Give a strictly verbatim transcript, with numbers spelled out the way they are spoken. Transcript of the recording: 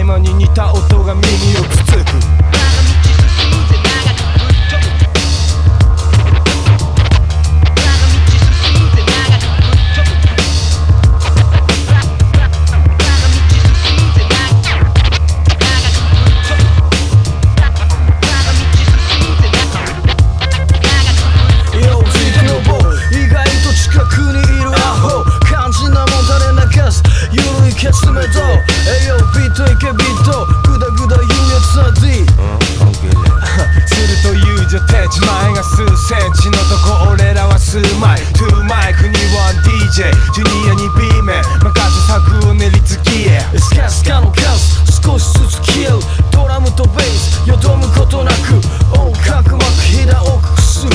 のに似た音が耳をつつく。 エヨビートいけビートグダグダ優越な D すると友情手自前が数センチのとこ俺らは数枚トゥーマイクにワン ディージェー ジュニアに B 面任せ作を練りつきへスカスカのカス少しずつ消えるドラムとベースよどむことなく音楽膜ひだをくす